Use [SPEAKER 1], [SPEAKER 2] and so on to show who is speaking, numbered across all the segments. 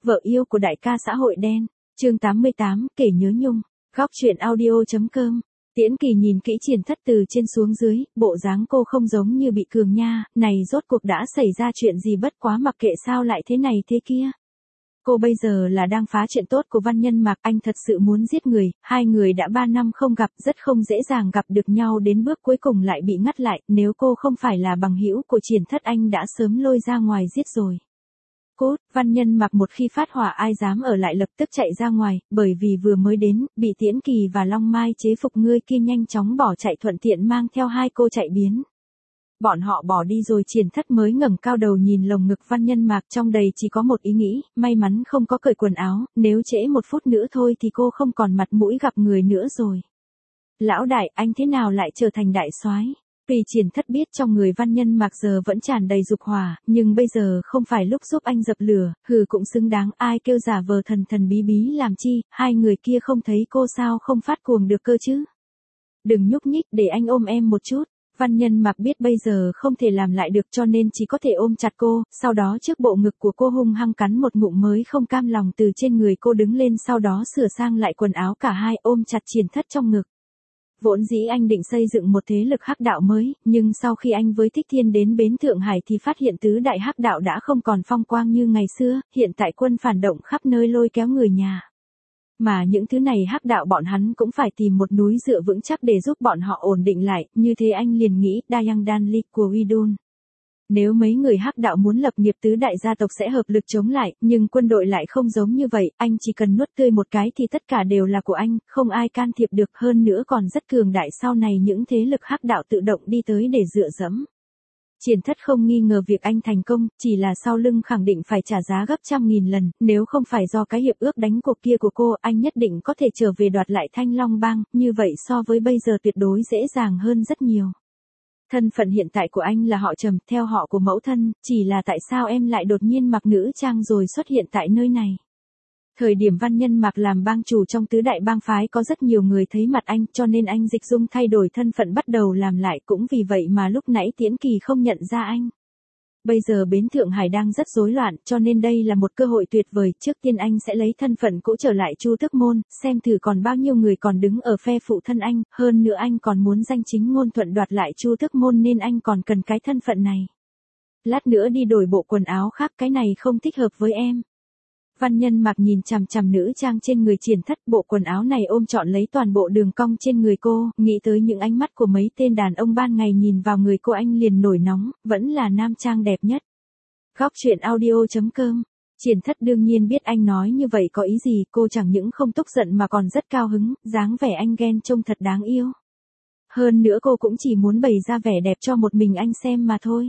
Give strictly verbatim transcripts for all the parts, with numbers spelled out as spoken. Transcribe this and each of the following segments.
[SPEAKER 1] vợ yêu của đại ca xã hội đen. Chương tám mươi tám, kể nhớ nhung. Góc truyện audio.com. Tiễn Kỳ nhìn kỹ Triển Thất từ trên xuống dưới, bộ dáng cô không giống như bị cường nha, này rốt cuộc đã xảy ra chuyện gì, bất quá mặc kệ sao lại thế này thế kia. Cô bây giờ là đang phá chuyện tốt của Văn Nhân Mạc, anh thật sự muốn giết người, hai người đã ba năm không gặp, rất không dễ dàng gặp được nhau đến bước cuối cùng lại bị ngắt lại, nếu cô không phải là bằng hữu của Triển Thất anh đã sớm lôi ra ngoài giết rồi. Cốt, Văn Nhân Mạc một khi phát hỏa ai dám ở lại lập tức chạy ra ngoài, bởi vì vừa mới đến, bị Tiễn Kỳ và Long Mai chế phục, ngươi kia nhanh chóng bỏ chạy thuận tiện mang theo hai cô chạy biến. Bọn họ bỏ đi rồi Triển Thất mới ngẩng cao đầu nhìn lồng ngực Văn Nhân Mạc, trong đầy chỉ có một ý nghĩ, may mắn không có cởi quần áo, nếu trễ một phút nữa thôi thì cô không còn mặt mũi gặp người nữa rồi. Lão đại, anh thế nào lại trở thành đại soái? Vì Triển Thất biết trong người Văn Nhân Mạc giờ vẫn tràn đầy dục hỏa, nhưng bây giờ không phải lúc giúp anh dập lửa, hừ cũng xứng đáng, ai kêu giả vờ thần thần bí bí làm chi, hai người kia không thấy cô sao không phát cuồng được cơ chứ. Đừng nhúc nhích, để anh ôm em một chút. Văn Nhân Mạc biết bây giờ không thể làm lại được cho nên chỉ có thể ôm chặt cô, sau đó trước bộ ngực của cô hung hăng cắn một ngụm mới không cam lòng từ trên người cô đứng lên, sau đó sửa sang lại quần áo cả hai ôm chặt Triển Thất trong ngực. Vốn dĩ anh định xây dựng một thế lực hắc đạo mới, nhưng sau khi anh với Thích Thiên đến bến Thượng Hải thì phát hiện tứ đại hắc đạo đã không còn phong quang như ngày xưa, hiện tại quân phản động khắp nơi lôi kéo người nhà. Mà những thứ này hắc đạo bọn hắn cũng phải tìm một núi dựa vững chắc để giúp bọn họ ổn định lại, như thế anh liền nghĩ Dayang Danli của Widun. Nếu mấy người hắc đạo muốn lập nghiệp tứ đại gia tộc sẽ hợp lực chống lại, nhưng quân đội lại không giống như vậy, anh chỉ cần nuốt tươi một cái thì tất cả đều là của anh, không ai can thiệp được, hơn nữa còn rất cường đại, sau này những thế lực hắc đạo tự động đi tới để dựa dẫm. Triển Thất không nghi ngờ việc anh thành công, chỉ là sau lưng khẳng định phải trả giá gấp trăm nghìn lần, nếu không phải do cái hiệp ước đánh cuộc kia của cô, anh nhất định có thể trở về đoạt lại Thanh Long Bang, như vậy so với bây giờ tuyệt đối dễ dàng hơn rất nhiều. Thân phận hiện tại của anh là họ Trầm, theo họ của mẫu thân, chỉ là tại sao em lại đột nhiên mặc nữ trang rồi xuất hiện tại nơi này. Thời điểm Văn Nhân Mạc làm bang chủ trong tứ đại bang phái có rất nhiều người thấy mặt anh, cho nên anh dịch dung thay đổi thân phận bắt đầu làm lại, cũng vì vậy mà lúc nãy Tiễn Kỳ không nhận ra anh. Bây giờ bến Thượng Hải đang rất rối loạn, cho nên đây là một cơ hội tuyệt vời, trước tiên anh sẽ lấy thân phận cũ trở lại Chu Tước Môn, xem thử còn bao nhiêu người còn đứng ở phe phụ thân anh, hơn nữa anh còn muốn danh chính ngôn thuận đoạt lại Chu Tước Môn nên anh còn cần cái thân phận này. Lát nữa đi đổi bộ quần áo khác, cái này không thích hợp với em. Văn Nhân Mạc nhìn chằm chằm nữ trang trên người Triển Thất, bộ quần áo này ôm trọn lấy toàn bộ đường cong trên người cô, nghĩ tới những ánh mắt của mấy tên đàn ông ban ngày nhìn vào người cô anh liền nổi nóng, vẫn là nam trang đẹp nhất. Góc truyện audio.com. Triển Thất đương nhiên biết anh nói như vậy có ý gì, cô chẳng những không tức giận mà còn rất cao hứng, dáng vẻ anh ghen trông thật đáng yêu. Hơn nữa cô cũng chỉ muốn bày ra vẻ đẹp cho một mình anh xem mà thôi.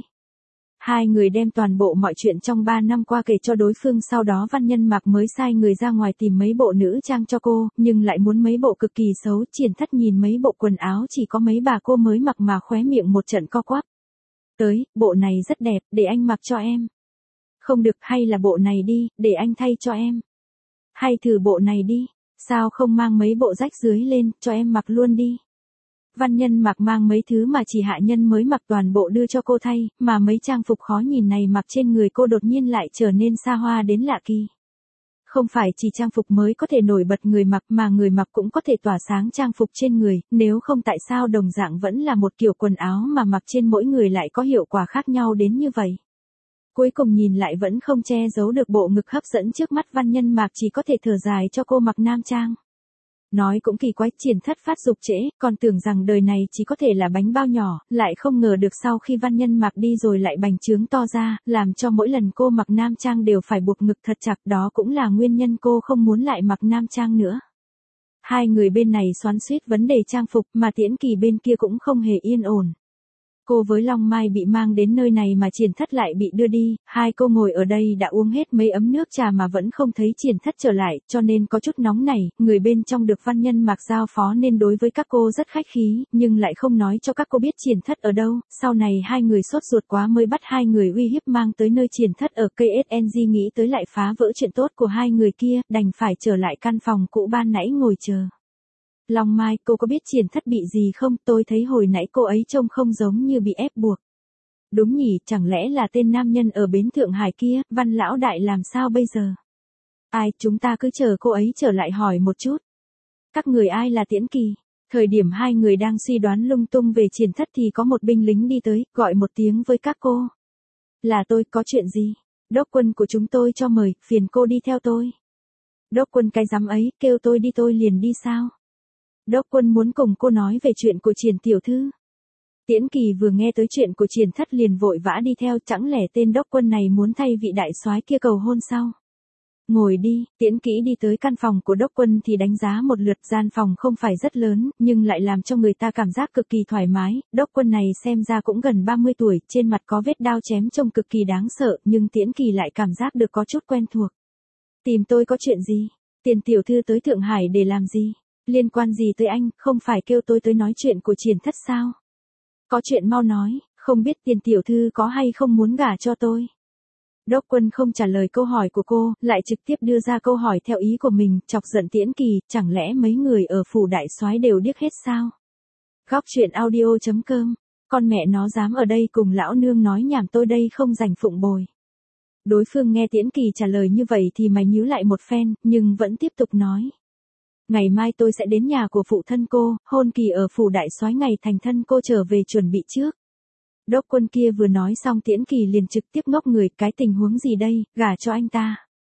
[SPEAKER 1] Hai người đem toàn bộ mọi chuyện trong ba năm qua kể cho đối phương, sau đó Văn Nhân Mạc mới sai người ra ngoài tìm mấy bộ nữ trang cho cô, nhưng lại muốn mấy bộ cực kỳ xấu. Triển Thất nhìn mấy bộ quần áo chỉ có mấy bà cô mới mặc mà khóe miệng một trận co quắp. Tới, bộ này rất đẹp, để anh mặc cho em. Không được, hay là bộ này đi, để anh thay cho em. Hay thử bộ này đi, sao không mang mấy bộ rách dưới lên, cho em mặc luôn đi. Văn Nhân Mạc mang mấy thứ mà chỉ hạ nhân mới mặc toàn bộ đưa cho cô thay, mà mấy trang phục khó nhìn này mặc trên người cô đột nhiên lại trở nên xa hoa đến lạ kỳ. Không phải chỉ trang phục mới có thể nổi bật người mặc mà người mặc cũng có thể tỏa sáng trang phục trên người, nếu không tại sao đồng dạng vẫn là một kiểu quần áo mà mặc trên mỗi người lại có hiệu quả khác nhau đến như vậy. Cuối cùng nhìn lại vẫn không che giấu được bộ ngực hấp dẫn trước mắt, Văn Nhân Mạc chỉ có thể thở dài cho cô mặc nam trang. Nói cũng kỳ quái, Triển Thất phát dục trễ, còn tưởng rằng đời này chỉ có thể là bánh bao nhỏ, lại không ngờ được sau khi Văn Nhân Mạc đi rồi lại bành trướng to ra, làm cho mỗi lần cô mặc nam trang đều phải buộc ngực thật chặt, đó cũng là nguyên nhân cô không muốn lại mặc nam trang nữa. Hai người bên này xoắn xuýt vấn đề trang phục mà Tiễn Kỳ bên kia cũng không hề yên ổn. Cô với Long Mai bị mang đến nơi này mà Triển Thất lại bị đưa đi, hai cô ngồi ở đây đã uống hết mấy ấm nước trà mà vẫn không thấy Triển Thất trở lại, cho nên có chút nóng nảy, người bên trong được Văn Nhân Mạc giao phó nên đối với các cô rất khách khí, nhưng lại không nói cho các cô biết Triển Thất ở đâu, sau này hai người sốt ruột quá mới bắt hai người uy hiếp mang tới nơi Triển Thất ở ca ét en giê, nghĩ tới lại phá vỡ chuyện tốt của hai người kia, đành phải trở lại căn phòng cũ ban nãy ngồi chờ. Long Mai, cô có biết Triển Thất bị gì không? Tôi thấy hồi nãy cô ấy trông không giống như bị ép buộc. Đúng nhỉ, chẳng lẽ là tên nam nhân ở bến Thượng Hải kia, Văn lão đại làm sao bây giờ? Ai, chúng ta cứ chờ cô ấy trở lại hỏi một chút. Các người ai là Tiễn Kỳ? Thời điểm hai người đang suy đoán lung tung về Triển Thất thì có một binh lính đi tới, gọi một tiếng với các cô. Là tôi, có chuyện gì? Đốc quân của chúng tôi cho mời, phiền cô đi theo tôi. Đốc quân cái rắm ấy, kêu tôi đi tôi liền đi sao? Đốc quân muốn cùng cô nói về chuyện của Triển tiểu thư. Tiễn Kỳ vừa nghe tới chuyện của Triển Thất liền vội vã đi theo, chẳng lẽ tên đốc quân này muốn thay vị đại soái kia cầu hôn sao? Ngồi đi, Tiễn Kỹ đi tới căn phòng của đốc quân thì đánh giá một lượt, gian phòng không phải rất lớn, nhưng lại làm cho người ta cảm giác cực kỳ thoải mái. Đốc quân này xem ra cũng gần ba mươi tuổi, trên mặt có vết đao chém trông cực kỳ đáng sợ, nhưng Tiễn Kỳ lại cảm giác được có chút quen thuộc. Tìm tôi có chuyện gì? Tiền tiểu thư tới Thượng Hải để làm gì? Liên quan gì tới anh, không phải kêu tôi tới nói chuyện của Triển Thất sao? Có chuyện mau nói, không biết tiền tiểu thư có hay không muốn gả cho tôi? Đốc quân không trả lời câu hỏi của cô, lại trực tiếp đưa ra câu hỏi theo ý của mình, chọc giận Tiễn Kỳ, chẳng lẽ mấy người ở phủ đại soái đều điếc hết sao? Góc truyện audio chấm com, con mẹ nó dám ở đây cùng lão nương nói nhảm, tôi đây không rảnh phụng bồi. Đối phương nghe Tiễn Kỳ trả lời như vậy thì mày nhíu lại một phen, nhưng vẫn tiếp tục nói. Ngày mai tôi sẽ đến nhà của phụ thân cô, hôn kỳ ở phủ đại soái ngày thành thân cô trở về chuẩn bị trước. Đốc quân kia vừa nói xong Tiễn Kỳ liền trực tiếp ngốc người, cái tình huống gì đây, gả cho anh ta.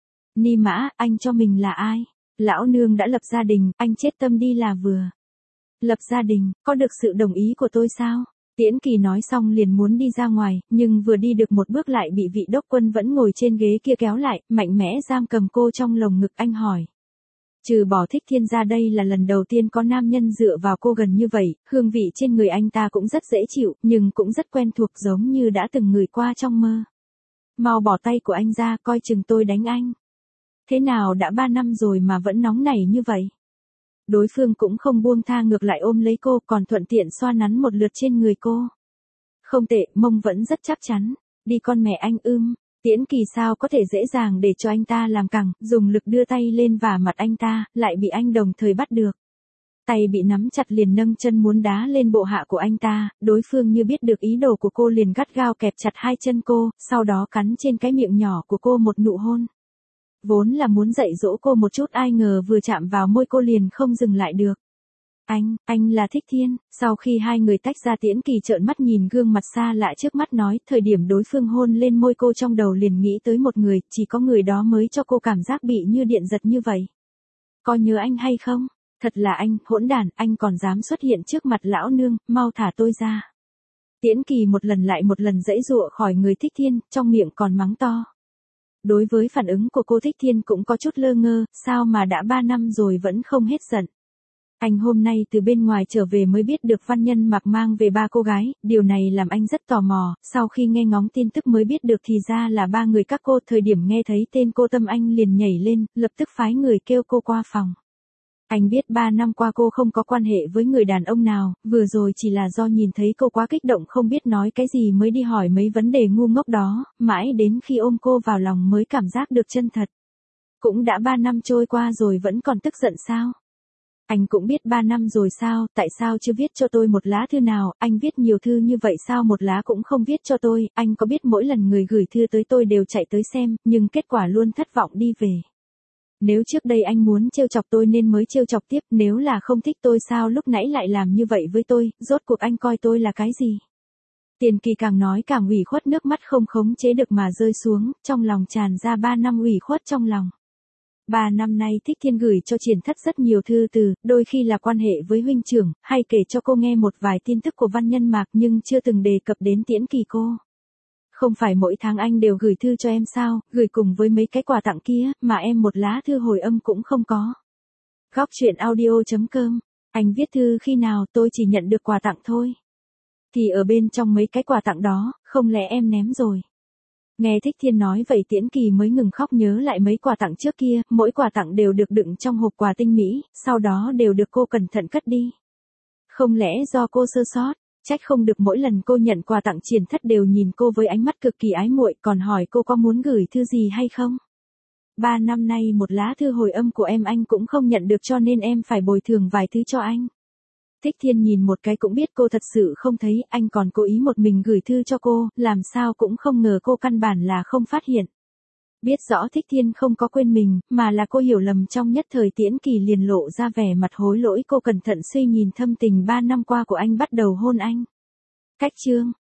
[SPEAKER 1] Ni mã, anh cho mình là ai? Lão nương đã lập gia đình, anh chết tâm đi là vừa. Lập gia đình, có được sự đồng ý của tôi sao? Tiễn Kỳ nói xong liền muốn đi ra ngoài, nhưng vừa đi được một bước lại bị vị đốc quân vẫn ngồi trên ghế kia kéo lại, mạnh mẽ giam cầm cô trong lồng ngực. Anh hỏi. Trừ bỏ Thích Thiên ra đây là lần đầu tiên có nam nhân dựa vào cô gần như vậy, hương vị trên người anh ta cũng rất dễ chịu, nhưng cũng rất quen thuộc giống như đã từng ngửi qua trong mơ. Mau bỏ tay của anh ra, coi chừng tôi đánh anh. Thế nào đã ba năm rồi mà vẫn nóng nảy như vậy? Đối phương cũng không buông tha, ngược lại ôm lấy cô, còn thuận tiện xoa nắn một lượt trên người cô. Không tệ, mông vẫn rất chắc chắn. Đi con mẹ anh ưm. Tiễn Kỳ sao có thể dễ dàng để cho anh ta làm cẳng, dùng lực đưa tay lên vả mặt anh ta, lại bị anh đồng thời bắt được. Tay bị nắm chặt liền nâng chân muốn đá lên bộ hạ của anh ta, đối phương như biết được ý đồ của cô liền gắt gao kẹp chặt hai chân cô, sau đó cắn trên cái miệng nhỏ của cô một nụ hôn. Vốn là muốn dạy dỗ cô một chút, ai ngờ vừa chạm vào môi cô liền không dừng lại được. Anh, anh là Thích Thiên. Sau khi hai người tách ra Tiễn Kỳ trợn mắt nhìn gương mặt xa lạ trước mắt, nói, thời điểm đối phương hôn lên môi cô trong đầu liền nghĩ tới một người, chỉ có người đó mới cho cô cảm giác bị như điện giật như vậy. Có nhớ anh hay không? Thật là anh, hỗn đản, anh còn dám xuất hiện trước mặt lão nương, mau thả tôi ra. Tiễn Kỳ một lần lại một lần giãy giụa khỏi người Thích Thiên, trong miệng còn mắng to. Đối với phản ứng của cô Thích Thiên cũng có chút lơ ngơ, sao mà đã ba năm rồi vẫn không hết giận. Anh hôm nay từ bên ngoài trở về mới biết được Văn Nhân Mặc mang về ba cô gái, điều này làm anh rất tò mò, sau khi nghe ngóng tin tức mới biết được thì ra là ba người các cô, thời điểm nghe thấy tên cô tâm anh liền nhảy lên, lập tức phái người kêu cô qua phòng. Anh biết ba năm qua cô không có quan hệ với người đàn ông nào, vừa rồi chỉ là do nhìn thấy cô quá kích động không biết nói cái gì mới đi hỏi mấy vấn đề ngu ngốc đó, mãi đến khi ôm cô vào lòng mới cảm giác được chân thật. Cũng đã ba năm trôi qua rồi vẫn còn tức giận sao? Anh cũng biết ba năm rồi sao, tại sao chưa viết cho tôi một lá thư nào, anh viết nhiều thư như vậy sao một lá cũng không viết cho tôi, anh có biết mỗi lần người gửi thư tới tôi đều chạy tới xem, nhưng kết quả luôn thất vọng đi về. Nếu trước đây anh muốn trêu chọc tôi nên mới trêu chọc tiếp, nếu là không thích tôi sao lúc nãy lại làm như vậy với tôi, rốt cuộc anh coi tôi là cái gì? Tiền Kỳ càng nói càng ủy khuất, nước mắt không khống chế được mà rơi xuống, trong lòng tràn ra ba năm ủy khuất trong lòng. Ba năm nay Thích Thiên gửi cho Triển Thất rất nhiều thư từ, đôi khi là quan hệ với huynh trưởng, hay kể cho cô nghe một vài tin tức của Văn Nhân Mạc nhưng chưa từng đề cập đến Tiễn Kỳ cô. Không phải mỗi tháng anh đều gửi thư cho em sao, gửi cùng với mấy cái quà tặng kia, mà em một lá thư hồi âm cũng không có. Góc truyện audio chấm com, anh viết thư khi nào, tôi chỉ nhận được quà tặng thôi. Thì ở bên trong mấy cái quà tặng đó, không lẽ em ném rồi? Nghe Thích Thiên nói vậy Tiễn Kỳ mới ngừng khóc, nhớ lại mấy quà tặng trước kia, mỗi quà tặng đều được đựng trong hộp quà tinh mỹ, sau đó đều được cô cẩn thận cất đi. Không lẽ do cô sơ sót? Trách không được mỗi lần cô nhận quà tặng Triển Thất đều nhìn cô với ánh mắt cực kỳ ái muội, còn hỏi cô có muốn gửi thư gì hay không. Ba năm nay một lá thư hồi âm của em anh cũng không nhận được cho nên em phải bồi thường vài thứ cho anh. Thích Thiên nhìn một cái cũng biết cô thật sự không thấy, anh còn cố ý một mình gửi thư cho cô, làm sao cũng không ngờ cô căn bản là không phát hiện. Biết rõ Thích Thiên không có quên mình, mà là cô hiểu lầm trong nhất thời Tiễn Kỳ liền lộ ra vẻ mặt hối lỗi cô cẩn thận suy nhìn thâm tình ba năm qua của anh bắt đầu hôn anh. Cách chương